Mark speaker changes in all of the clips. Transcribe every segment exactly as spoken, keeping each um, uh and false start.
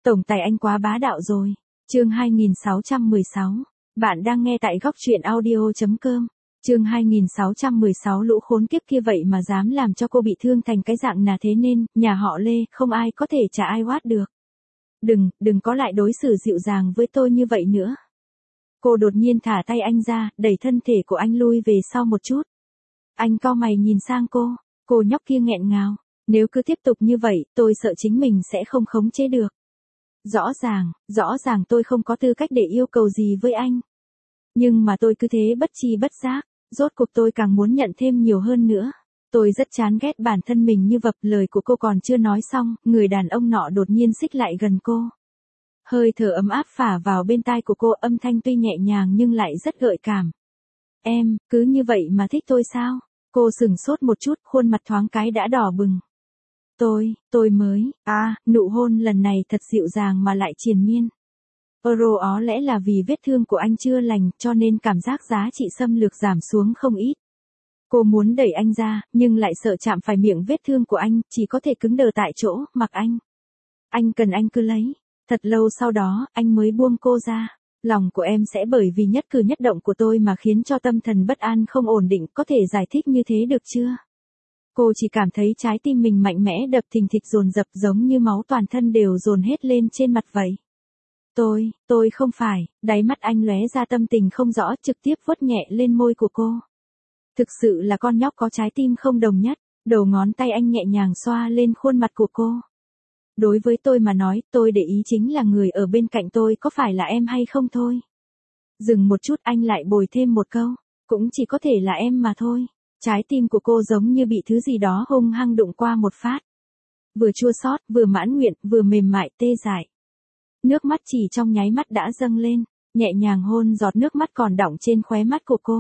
Speaker 1: Tổng tài anh quá bá đạo rồi. Chương hai nghìn sáu trăm mười sáu. Bạn đang nghe tại góc truyện audio chấm com. Chương hai nghìn sáu trăm mười sáu lũ khốn kiếp kia vậy mà dám làm cho cô bị thương thành cái dạng nà thế nên, nhà họ Lê, không ai có thể trả ai oát được. Đừng, đừng có lại đối xử dịu dàng với tôi như vậy nữa. Cô đột nhiên thả tay anh ra, đẩy thân thể của anh lui về sau một chút. Anh cau mày nhìn sang cô, cô nhóc kia nghẹn ngào. Nếu cứ tiếp tục như vậy, tôi sợ chính mình sẽ không khống chế được. Rõ ràng, rõ ràng tôi không có tư cách để yêu cầu gì với anh. Nhưng mà tôi cứ thế bất tri bất giác, rốt cuộc tôi càng muốn nhận thêm nhiều hơn nữa. Tôi rất chán ghét bản thân mình như vập, lời của cô còn chưa nói xong, người đàn ông nọ đột nhiên xích lại gần cô. Hơi thở ấm áp phả vào bên tai của cô, âm thanh tuy nhẹ nhàng nhưng lại rất gợi cảm. Em, cứ như vậy mà thích tôi sao? Cô sửng sốt một chút, khuôn mặt thoáng cái đã đỏ bừng. Tôi, tôi mới, à, nụ hôn lần này thật dịu dàng mà lại triền miên. Euro ó lẽ là vì vết thương của anh chưa lành, cho nên cảm giác giá trị xâm lược giảm xuống không ít. Cô muốn đẩy anh ra, nhưng lại sợ chạm phải miệng vết thương của anh, chỉ có thể cứng đờ tại chỗ, mặc anh. Anh cần anh cứ lấy. Thật lâu sau đó, anh mới buông cô ra. Lòng của em sẽ bởi vì nhất cử nhất động của tôi mà khiến cho tâm thần bất an không ổn định, có thể giải thích như thế được chưa? Cô chỉ cảm thấy trái tim mình mạnh mẽ đập thình thịch dồn dập, giống như máu toàn thân đều dồn hết lên trên mặt vậy. Tôi, tôi không phải, đáy mắt anh lóe ra tâm tình không rõ, trực tiếp vuốt nhẹ lên môi của cô. Thực sự là con nhóc có trái tim không đồng nhất, đầu ngón tay anh nhẹ nhàng xoa lên khuôn mặt của cô. Đối với tôi mà nói, tôi để ý chính là người ở bên cạnh tôi có phải là em hay không thôi. Dừng một chút anh lại bồi thêm một câu, cũng chỉ có thể là em mà thôi. Trái tim của cô giống như bị thứ gì đó hung hăng đụng qua một phát. Vừa chua xót, vừa mãn nguyện, vừa mềm mại tê dại. Nước mắt chỉ trong nháy mắt đã dâng lên, nhẹ nhàng hôn giọt nước mắt còn đọng trên khóe mắt của cô.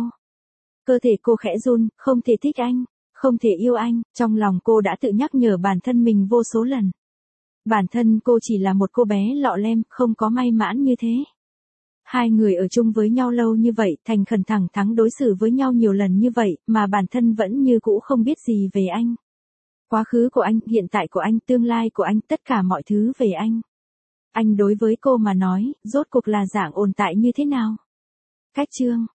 Speaker 1: Cơ thể cô khẽ run, không thể thích anh, không thể yêu anh, trong lòng cô đã tự nhắc nhở bản thân mình vô số lần. Bản thân cô chỉ là một cô bé lọ lem, không có may mãn như thế. Hai người ở chung với nhau lâu như vậy, thành khẩn thẳng thắn đối xử với nhau nhiều lần như vậy, mà bản thân vẫn như cũ không biết gì về anh. Quá khứ của anh, hiện tại của anh, tương lai của anh, tất cả mọi thứ về anh. Anh đối với cô mà nói, rốt cuộc là dạng ồn tại như thế nào? Cách chương.